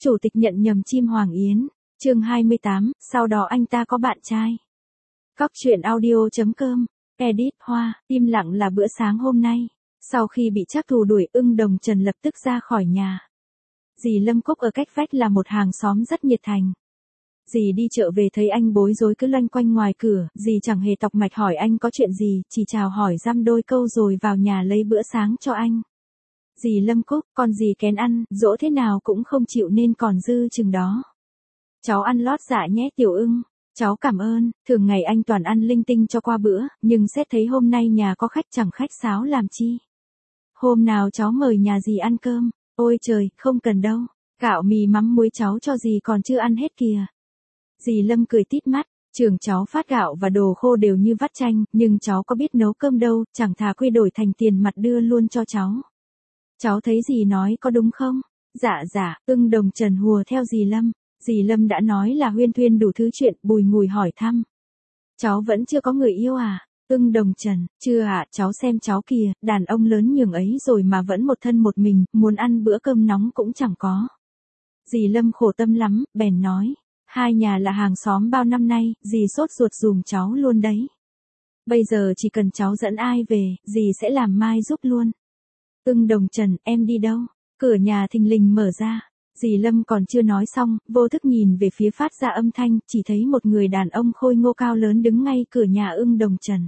Chủ tịch nhận nhầm chim Hoàng Yến. Chương 28, sau đó anh ta có bạn trai. Cóc truyện audio.com. Edit Hoa, im lặng là bữa sáng hôm nay. Sau khi bị Trác Thù đuổi, Ưng Đồng Trần lập tức ra khỏi nhà. Dì Lâm Cúc ở cách vách là một hàng xóm rất nhiệt thành. Dì đi chợ về thấy anh bối rối cứ loanh quanh ngoài cửa, dì chẳng hề tọc mạch hỏi anh có chuyện gì, chỉ chào hỏi dăm đôi câu rồi vào nhà lấy bữa sáng cho anh. Dì Lâm Cúc, con dì kén ăn, dỗ thế nào cũng không chịu nên còn dư chừng đó. Cháu ăn lót dạ nhé Tiểu Ưng. Cháu cảm ơn, thường ngày anh toàn ăn linh tinh cho qua bữa, nhưng xét thấy hôm nay nhà có khách chẳng khách sáo làm chi. Hôm nào cháu mời nhà dì ăn cơm. Ôi trời, không cần đâu. Gạo mì mắm muối cháu cho dì còn chưa ăn hết kìa. Dì Lâm cười tít mắt, trường cháu phát gạo và đồ khô đều như vắt chanh, nhưng cháu có biết nấu cơm đâu, chẳng thà quy đổi thành tiền mặt đưa luôn cho cháu. Cháu thấy dì nói có đúng không? Dạ, Ưng Đồng Trần hùa theo dì Lâm. Dì Lâm đã nói là huyên thuyên đủ thứ chuyện, bùi ngùi hỏi thăm. Cháu vẫn chưa có người yêu à? Ưng Đồng Trần, chưa ạ, cháu xem cháu kìa, đàn ông lớn nhường ấy rồi mà vẫn một thân một mình, muốn ăn bữa cơm nóng cũng chẳng có. Dì Lâm khổ tâm lắm, bèn nói, hai nhà là hàng xóm bao năm nay, dì sốt ruột dùm cháu luôn đấy. Bây giờ chỉ cần cháu dẫn ai về, dì sẽ làm mai giúp luôn. Ưng Đồng Trần, em đi đâu? Cửa nhà thình lình mở ra. Dì Lâm còn chưa nói xong, vô thức nhìn về phía phát ra âm thanh, chỉ thấy một người đàn ông khôi ngô cao lớn đứng ngay cửa nhà Ưng Đồng Trần.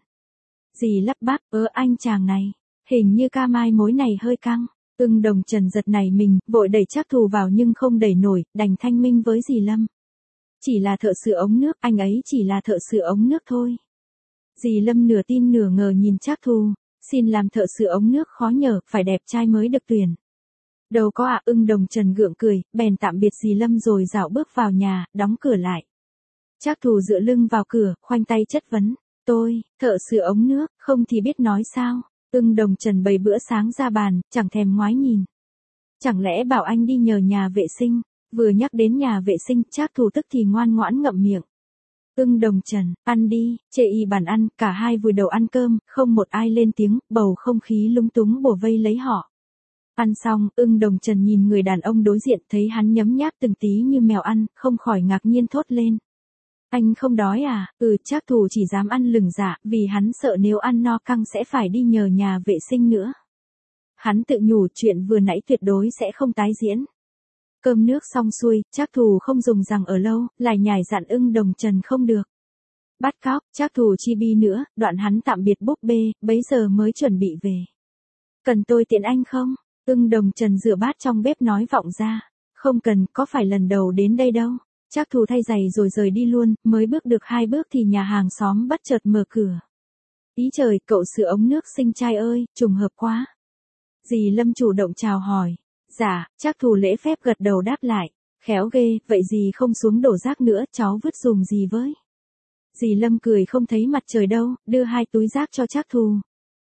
Dì lắp bắp, anh chàng này, hình như ca mai mối này hơi căng. Ưng Đồng Trần giật nảy mình, vội đẩy Trác Thù vào nhưng không đẩy nổi, đành thanh minh với dì Lâm. Chỉ là thợ sửa ống nước, anh ấy chỉ là thợ sửa ống nước thôi. Dì Lâm nửa tin nửa ngờ nhìn Trác Thù, xin làm thợ sửa ống nước khó nhờ, phải đẹp trai mới được tuyển. Đâu có ạ, Ưng Đồng Trần gượng cười, bèn tạm biệt dì Lâm rồi dạo bước vào nhà, đóng cửa lại. Trác Thù dựa lưng vào cửa, khoanh tay chất vấn, tôi, thợ sửa ống nước, không thì biết nói sao. Ưng Đồng Trần bày bữa sáng ra bàn, chẳng thèm ngoái nhìn. Chẳng lẽ bảo anh đi nhờ nhà vệ sinh, vừa nhắc đến nhà vệ sinh, Trác Thù tức thì ngoan ngoãn ngậm miệng. Ưng Đồng Trần, ăn đi, chê y bàn ăn, cả hai vùi đầu ăn cơm, không một ai lên tiếng, bầu không khí lúng túng bủa vây lấy họ. Ăn xong, Ưng Đồng Trần nhìn người đàn ông đối diện thấy hắn nhấm nháp từng tí như mèo ăn, không khỏi ngạc nhiên thốt lên. Anh không đói à? Trác Thù chỉ dám ăn lửng dạ, vì hắn sợ nếu ăn no căng sẽ phải đi nhờ nhà vệ sinh nữa. Hắn tự nhủ chuyện vừa nãy tuyệt đối sẽ không tái diễn. Cơm nước xong xuôi, Trác Thù không dùng rằng ở lâu, lại nhải dặn Ưng Đồng Trần không được bắt cóc, Trác Thù chi bi nữa, đoạn hắn tạm biệt búp bê, bấy giờ mới chuẩn bị về. Cần tôi tiện anh không? Ưng Đồng Trần rửa bát trong bếp nói vọng ra. Không cần, có phải lần đầu đến đây đâu. Trác Thù thay giày rồi rời đi luôn, mới bước được 2 bước thì nhà hàng xóm bất chợt mở cửa. Ý trời, cậu sửa ống nước xinh trai ơi, trùng hợp quá. Dì Lâm chủ động chào hỏi. Dạ, Trác Thù lễ phép gật đầu đáp lại. Khéo ghê, vậy dì không xuống đổ rác nữa, cháu vứt dùm dì với. Dì Lâm cười không thấy mặt trời đâu, đưa 2 túi rác cho Trác Thù.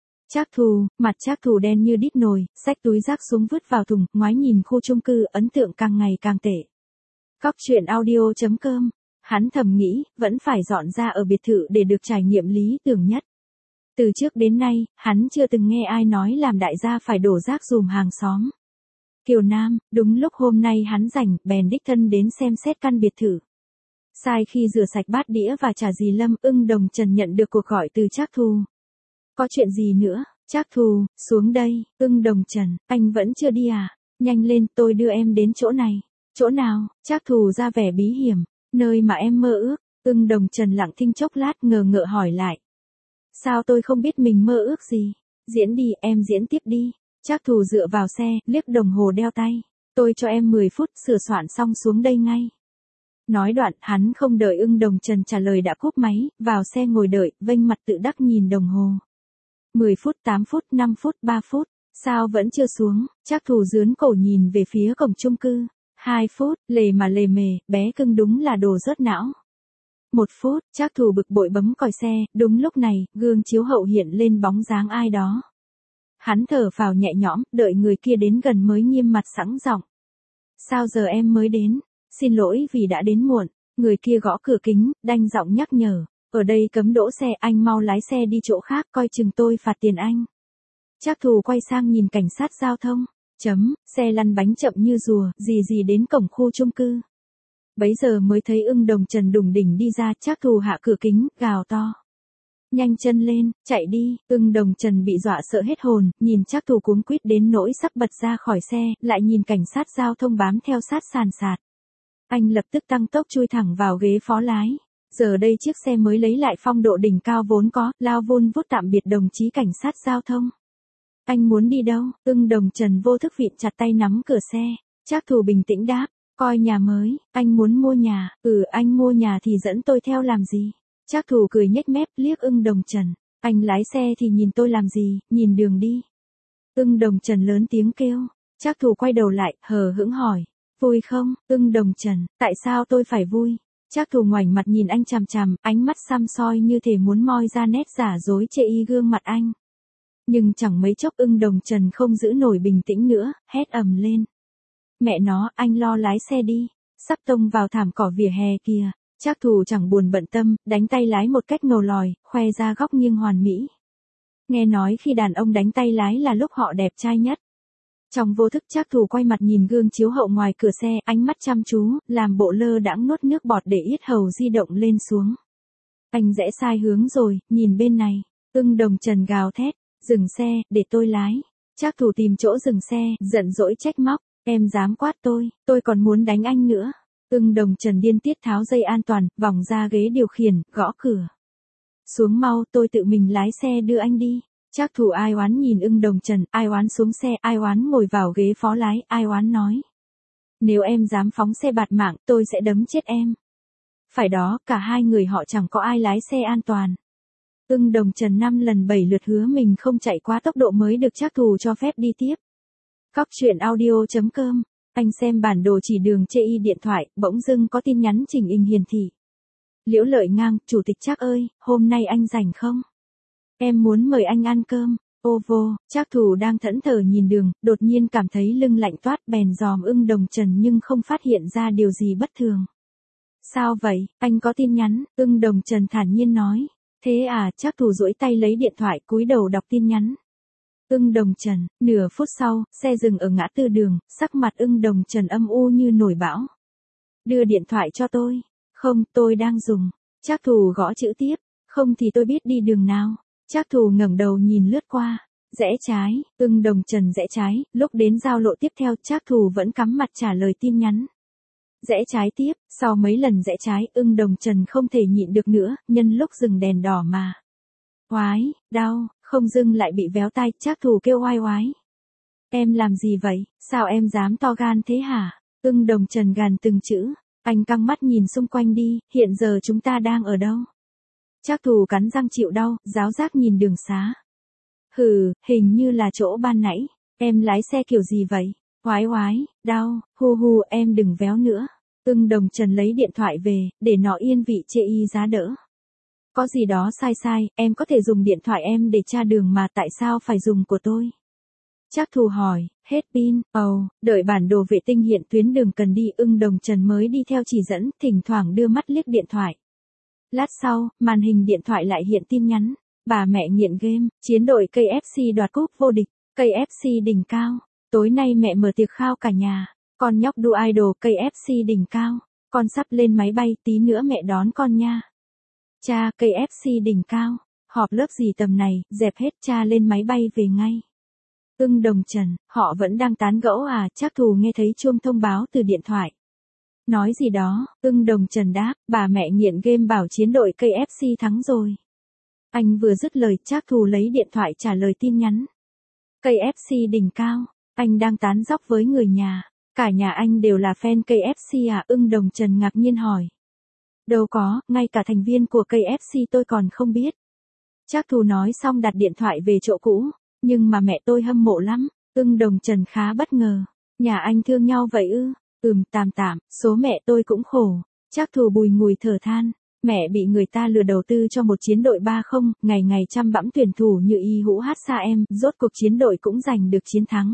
Mặt Trác Thù đen như đít nồi, xách túi rác xuống vứt vào thùng, ngoái nhìn khu chung cư, ấn tượng càng ngày càng tệ. Cóc truyện audio.com. Hắn thầm nghĩ, vẫn phải dọn ra ở biệt thự để được trải nghiệm lý tưởng nhất. Từ trước đến nay, hắn chưa từng nghe ai nói làm đại gia phải đổ rác dùm hàng xóm. Kiều Nam, đúng lúc hôm nay hắn rảnh, bèn đích thân đến xem xét căn biệt thự. Sai khi rửa sạch bát đĩa và trả dì Lâm, Ưng Đồng Trần nhận được cuộc gọi từ Trác Thù. Có chuyện gì nữa? Trác Thù, xuống đây. Ưng Đồng Trần, anh vẫn chưa đi à? Nhanh lên, tôi đưa em đến chỗ này. Chỗ nào? Trác Thù ra vẻ bí hiểm. Nơi mà em mơ ước. Ưng Đồng Trần lặng thinh chốc lát ngờ ngợ hỏi lại. Sao tôi không biết mình mơ ước gì? Diễn đi, em diễn tiếp đi. Trác Thù dựa vào xe, liếc đồng hồ đeo tay. Tôi cho em 10 phút, sửa soạn xong xuống đây ngay. Nói đoạn, hắn không đợi Ưng Đồng Trần trả lời đã cúp máy, vào xe ngồi đợi, vênh mặt tự đắc nhìn đồng hồ. 10 phút, 8 phút, 5 phút, 3 phút, sao vẫn chưa xuống? Trác Thù dướn cổ nhìn về phía cổng chung cư. 2 phút, lề mà lề mề, bé cưng đúng là đồ rớt não. 1 phút, Trác Thù bực bội bấm còi xe, đúng lúc này, gương chiếu hậu hiện lên bóng dáng ai đó. Hắn thở phào nhẹ nhõm, đợi người kia đến gần mới nghiêm mặt sẵn giọng. Sao giờ em mới đến? Xin lỗi vì đã đến muộn. Người kia gõ cửa kính, đanh giọng nhắc nhở. Ở đây cấm đỗ xe, anh mau lái xe đi chỗ khác, coi chừng tôi phạt tiền anh. Trác Thù quay sang nhìn cảnh sát giao thông. Xe lăn bánh chậm như rùa, gì đến cổng khu chung cư. Bấy giờ mới thấy Ưng Đồng Trần đùng đỉnh đi ra, Trác Thù hạ cửa kính, gào to. Nhanh chân lên, chạy đi. Ưng Đồng Trần bị dọa sợ hết hồn, nhìn Trác Thù cuống quýt đến nỗi sắp bật ra khỏi xe, lại nhìn cảnh sát giao thông bám theo sát sàn sạt. Anh lập tức tăng tốc chui thẳng vào ghế phó lái. Giờ đây chiếc xe mới lấy lại phong độ đỉnh cao vốn có, lao vun vút tạm biệt đồng chí cảnh sát giao thông. Anh muốn đi đâu? Ưng Đồng Trần vô thức vịn chặt tay nắm cửa xe. Trác Thù bình tĩnh đáp, coi nhà mới, anh muốn mua nhà. Anh mua nhà thì dẫn tôi theo làm gì? Trác Thù cười nhếch mép liếc Ưng Đồng Trần. Anh lái xe thì nhìn tôi làm gì, nhìn đường đi. Ưng Đồng Trần lớn tiếng kêu. Trác Thù quay đầu lại, hờ hững hỏi. Vui không? Ưng Đồng Trần, tại sao tôi phải vui? Trác Thù ngoảnh mặt nhìn anh chằm chằm, ánh mắt săm soi như thể muốn moi ra nét giả dối chê y gương mặt anh. Nhưng chẳng mấy chốc Ưng Đồng Trần không giữ nổi bình tĩnh nữa, hét ầm lên. Mẹ nó, anh lo lái xe đi, sắp tông vào thảm cỏ vỉa hè kìa. Trác Thù chẳng buồn bận tâm, đánh tay lái một cách ngầu lòi, khoe ra góc nghiêng hoàn mỹ. Nghe nói khi đàn ông đánh tay lái là lúc họ đẹp trai nhất. Trong vô thức Trác Thù quay mặt nhìn gương chiếu hậu ngoài cửa xe, ánh mắt chăm chú, làm bộ lơ đãng nuốt nước bọt để yết hầu di động lên xuống. Anh rẽ sai hướng rồi, nhìn bên này. Ưng Đồng Trần gào thét, dừng xe, để tôi lái. Trác Thù tìm chỗ dừng xe, giận dỗi trách móc, em dám quát tôi còn muốn đánh anh nữa. Ưng Đồng Trần điên tiết tháo dây an toàn, vòng ra ghế điều khiển, gõ cửa. Xuống mau, tôi tự mình lái xe đưa anh đi. Trác Thù ai oán nhìn Ưng Đồng Trần, ai oán xuống xe, ai oán ngồi vào ghế phó lái, ai oán nói. Nếu em dám phóng xe bạt mạng, tôi sẽ đấm chết em. Phải đó, cả hai người họ chẳng có ai lái xe an toàn. Ưng Đồng Trần 5 lần 7 lượt hứa mình không chạy quá tốc độ mới được Trác Thù cho phép đi tiếp. Cóc truyện audio.com, anh xem bản đồ chỉ đường chê y điện thoại, bỗng dưng có tin nhắn chỉnh hình hiển thị. Liễu Lợi Ngang, Chủ tịch Trác ơi, hôm nay anh rảnh không? Em muốn mời anh ăn cơm. Ô vô, Trác Thù đang thẫn thờ nhìn đường, đột nhiên cảm thấy lưng lạnh toát bèn dòm Ưng Đồng Trần nhưng không phát hiện ra điều gì bất thường. Sao vậy, anh có tin nhắn, Ưng Đồng Trần thản nhiên nói. Thế à, Trác Thù duỗi tay lấy điện thoại cúi đầu đọc tin nhắn. Ưng Đồng Trần, nửa phút sau, xe dừng ở ngã tư đường, sắc mặt Ưng Đồng Trần âm u như nổi bão. Đưa điện thoại cho tôi. Không, tôi đang dùng. Trác Thù gõ chữ tiếp. Không thì tôi biết đi đường nào. Trác Thù ngẩng đầu nhìn lướt qua. Rẽ trái, Ưng Đồng Trần rẽ trái, lúc đến giao lộ tiếp theo Trác Thù vẫn cắm mặt trả lời tin nhắn. Rẽ trái tiếp, sau mấy lần rẽ trái Ưng Đồng Trần không thể nhịn được nữa, nhân lúc dừng đèn đỏ mà. Oái, đau, không dưng lại bị véo tai, Trác Thù kêu oai oái. Em làm gì vậy, sao em dám to gan thế hả? Ưng Đồng Trần gàn từng chữ, anh căng mắt nhìn xung quanh đi, hiện giờ chúng ta đang ở đâu? Trác Thù cắn răng chịu đau, giáo giác nhìn đường xá. Hình như là chỗ ban nãy, em lái xe kiểu gì vậy? Oái oái, đau, hu em đừng véo nữa. Ưng Đồng Trần lấy điện thoại về, để nó yên vị chê y giá đỡ. Có gì đó sai, em có thể dùng điện thoại em để tra đường mà tại sao phải dùng của tôi? Trác Thù hỏi, hết pin, đợi bản đồ vệ tinh hiện tuyến đường cần đi Ưng Đồng Trần mới đi theo chỉ dẫn, thỉnh thoảng đưa mắt liếc điện thoại. Lát sau, màn hình điện thoại lại hiện tin nhắn. Bà mẹ nghiện game, chiến đội KFC đoạt cúp vô địch, KFC đỉnh cao. Tối nay mẹ mở tiệc khao cả nhà. Con nhóc đu idol KFC đỉnh cao. Con sắp lên máy bay, tí nữa mẹ đón con nha. Cha, KFC đỉnh cao. Họp lớp gì tầm này, dẹp hết cha lên máy bay về ngay. Ưng Đồng Trần, họ vẫn đang tán gẫu à? Trác Thù nghe thấy chuông thông báo từ điện thoại. Nói gì đó, Ưng Đồng Trần đáp, bà mẹ nghiện game bảo chiến đội KFC thắng rồi. Anh vừa dứt lời, Trác Thù lấy điện thoại trả lời tin nhắn. KFC đỉnh cao, anh đang tán dóc với người nhà. Cả nhà anh đều là fan KFC à? Ưng Đồng Trần ngạc nhiên hỏi. Đâu có, ngay cả thành viên của KFC tôi còn không biết. Trác Thù nói xong đặt điện thoại về chỗ cũ. Nhưng mà mẹ tôi hâm mộ lắm. Ưng Đồng Trần khá bất ngờ. Nhà anh thương nhau vậy ư? Tạm, số mẹ tôi cũng khổ. Trác Thù bùi ngùi thở than. Mẹ bị người ta lừa đầu tư cho một chiến đội 30, ngày chăm bẵm tuyển thủ như Y Hữu Hát Sa em, rốt cuộc chiến đội cũng giành được chiến thắng.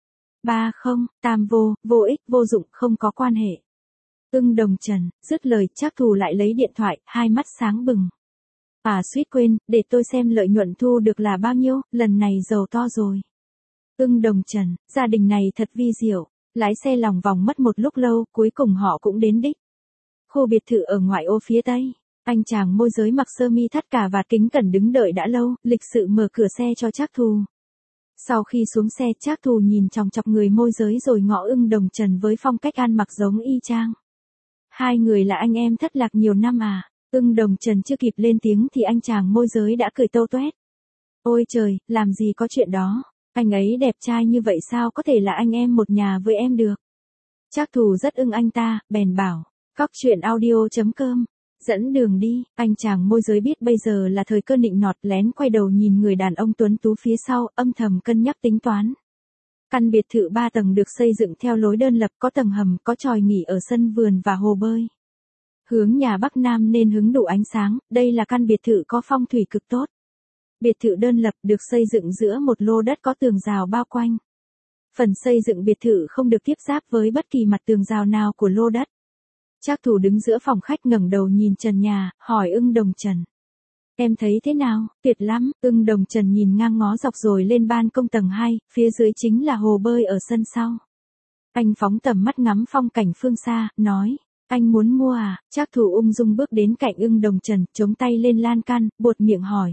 30, tam vô ích, vô dụng, không có quan hệ. Ưng Đồng Trần, dứt lời, Trác Thù lại lấy điện thoại, hai mắt sáng bừng. Suýt quên, để tôi xem lợi nhuận thu được là bao nhiêu, lần này giàu to rồi. Ưng Đồng Trần, gia đình này thật vi diệu. Lái xe lòng vòng mất một lúc lâu, cuối cùng họ cũng đến đích. Khu biệt thự ở ngoại ô phía tây. Anh chàng môi giới mặc sơ mi thắt cà vạt kính cẩn đứng đợi đã lâu, lịch sự mở cửa xe cho Trác Thù. Sau khi xuống xe, Trác Thù nhìn chòng chọc người môi giới rồi ngó Ưng Đồng Trần với phong cách ăn mặc giống y chang. Hai người là anh em thất lạc nhiều năm à? Ưng Đồng Trần chưa kịp lên tiếng thì anh chàng môi giới đã cười tâu toét. Ôi trời, làm gì có chuyện đó. Anh ấy đẹp trai như vậy sao có thể là anh em một nhà với em được. Trác Thù rất ưng anh ta, bèn bảo. Cóc truyện audio.com. Dẫn đường đi, anh chàng môi giới biết bây giờ là thời cơ nịnh nọt, lén quay đầu nhìn người đàn ông tuấn tú phía sau, âm thầm cân nhắc tính toán. Căn biệt thự 3 tầng được xây dựng theo lối đơn lập, có tầng hầm, có chòi nghỉ ở sân vườn và hồ bơi. Hướng nhà Bắc Nam nên hứng đủ ánh sáng, đây là căn biệt thự có phong thủy cực tốt. Biệt thự đơn lập được xây dựng giữa một lô đất có tường rào bao quanh. Phần xây dựng biệt thự không được tiếp giáp với bất kỳ mặt tường rào nào của lô đất. Trác Thù đứng giữa phòng khách ngẩng đầu nhìn trần nhà, hỏi Ưng Đồng Trần. Em thấy thế nào? Tuyệt lắm. Ưng Đồng Trần nhìn ngang ngó dọc rồi lên ban công tầng 2, phía dưới chính là hồ bơi ở sân sau. Anh phóng tầm mắt ngắm phong cảnh phương xa, nói. Anh muốn mua à? Trác Thù ung dung bước đến cạnh Ưng Đồng Trần, chống tay lên lan can, buột miệng hỏi.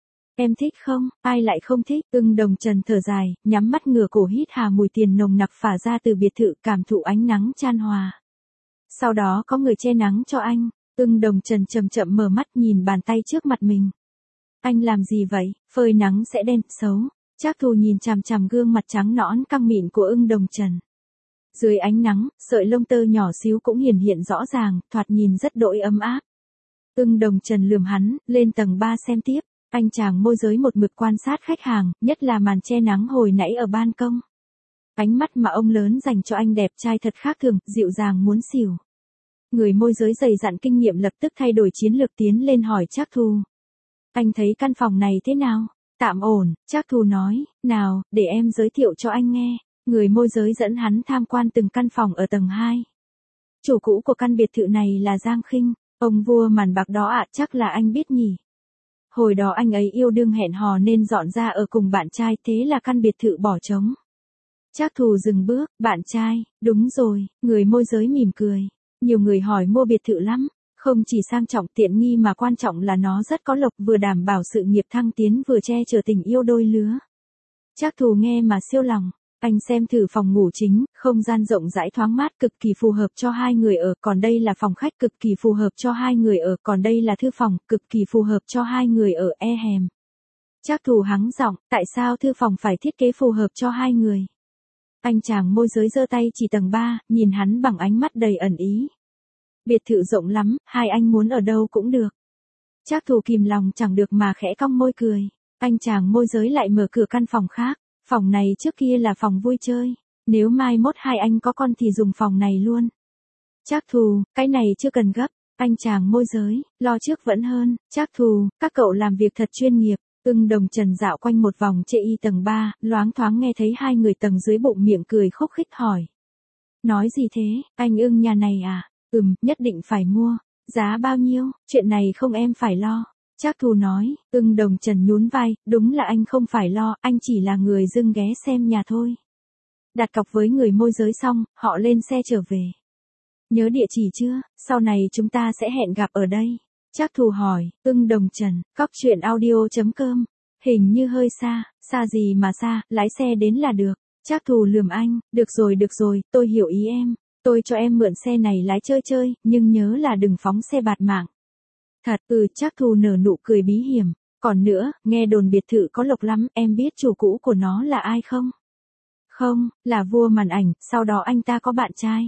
Em thích không? Ai lại không thích? Ưng Đồng Trần thở dài, nhắm mắt ngửa cổ hít hà mùi tiền nồng nặc phả ra từ biệt thự, cảm thụ ánh nắng chan hòa. Sau đó có người che nắng cho anh. Ưng Đồng Trần chậm chậm mở mắt nhìn bàn tay trước mặt mình. Anh làm gì vậy? Phơi nắng sẽ đen, xấu. Trác Thù nhìn chằm chằm gương mặt trắng nõn căng mịn của Ưng Đồng Trần. Dưới ánh nắng, sợi lông tơ nhỏ xíu cũng hiển hiện rõ ràng, thoạt nhìn rất đỗi ấm áp. Ưng Đồng Trần lườm hắn, lên tầng 3 xem tiếp. Anh chàng môi giới một mực quan sát khách hàng, nhất là màn che nắng hồi nãy ở ban công. Ánh mắt mà ông lớn dành cho anh đẹp trai thật khác thường, dịu dàng muốn xỉu. Người môi giới dày dặn kinh nghiệm lập tức thay đổi chiến lược tiến lên hỏi Trác Thù. Anh thấy căn phòng này thế nào? Tạm ổn, Trác Thù nói, nào, để em giới thiệu cho anh nghe. Người môi giới dẫn hắn tham quan từng căn phòng ở tầng 2. Chủ cũ của căn biệt thự này là Giang Khinh, ông vua màn bạc đó ạ, chắc là anh biết nhỉ. Hồi đó anh ấy yêu đương hẹn hò nên dọn ra ở cùng bạn trai, thế là căn biệt thự bỏ trống. Trác Thù dừng bước, bạn trai, đúng rồi, người môi giới mỉm cười. Nhiều người hỏi mua biệt thự lắm, không chỉ sang trọng tiện nghi mà quan trọng là nó rất có lộc, vừa đảm bảo sự nghiệp thăng tiến vừa che chở tình yêu đôi lứa. Trác Thù nghe mà siêu lòng. Anh xem thử phòng ngủ chính, không gian rộng rãi thoáng mát cực kỳ phù hợp cho hai người ở, còn đây là phòng khách cực kỳ phù hợp cho hai người ở, còn đây là thư phòng cực kỳ phù hợp cho hai người ở, hèm. Trác Thù hắng giọng, tại sao thư phòng phải thiết kế phù hợp cho hai người? Anh chàng môi giới giơ tay chỉ tầng 3, nhìn hắn bằng ánh mắt đầy ẩn ý. Biệt thự rộng lắm, hai anh muốn ở đâu cũng được. Trác Thù kìm lòng chẳng được mà khẽ cong môi cười. Anh chàng môi giới lại mở cửa căn phòng khác. Phòng này trước kia là phòng vui chơi. Nếu mai mốt hai anh có con thì dùng phòng này luôn. Trác Thù, cái này chưa cần gấp. Anh chàng môi giới, lo trước vẫn hơn. Trác Thù, các cậu làm việc thật chuyên nghiệp. Ưng Đồng Trần dạo quanh một vòng chê y tầng 3, loáng thoáng nghe thấy hai người tầng dưới bụng miệng cười khúc khích hỏi. Nói gì thế, anh Ưng nhà này à? Nhất định phải mua. Giá bao nhiêu? Chuyện này không em phải lo. Trác Thù nói. Ưng Đồng Trần nhún vai, đúng là anh không phải lo, anh chỉ là người dưng ghé xem nhà thôi. Đặt cọc với người môi giới xong, họ lên xe trở về. Nhớ địa chỉ chưa? Sau này chúng ta sẽ hẹn gặp ở đây. Trác Thù hỏi. Ưng Đồng Trần, cóc truyện audio.com. Hình như hơi xa. Xa gì mà xa, lái xe đến là được. Trác Thù lườm anh. Được rồi, tôi hiểu ý em. Tôi cho em mượn xe này lái chơi chơi, nhưng nhớ là đừng phóng xe bạt mạng. Thật, Trác Thù nở nụ cười bí hiểm. Còn nữa, nghe đồn biệt thự có lộc lắm, em biết chủ cũ của nó là ai không? Không, là vua màn ảnh, sau đó anh ta có bạn trai.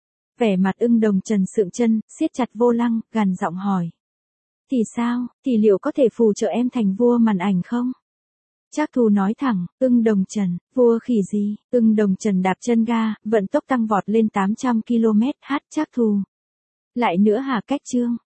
Vẻ mặt Ưng Đồng Trần sượng chân, siết chặt vô lăng, gằn giọng hỏi. Thì sao, thì liệu có thể phù trợ em thành vua màn ảnh không? Trác Thù nói thẳng. Ưng Đồng Trần, vua khỉ gì? Ưng Đồng Trần đạp chân ga, vận tốc tăng vọt lên 800 km/h. Trác Thù. Lại nữa hả? Cách chương.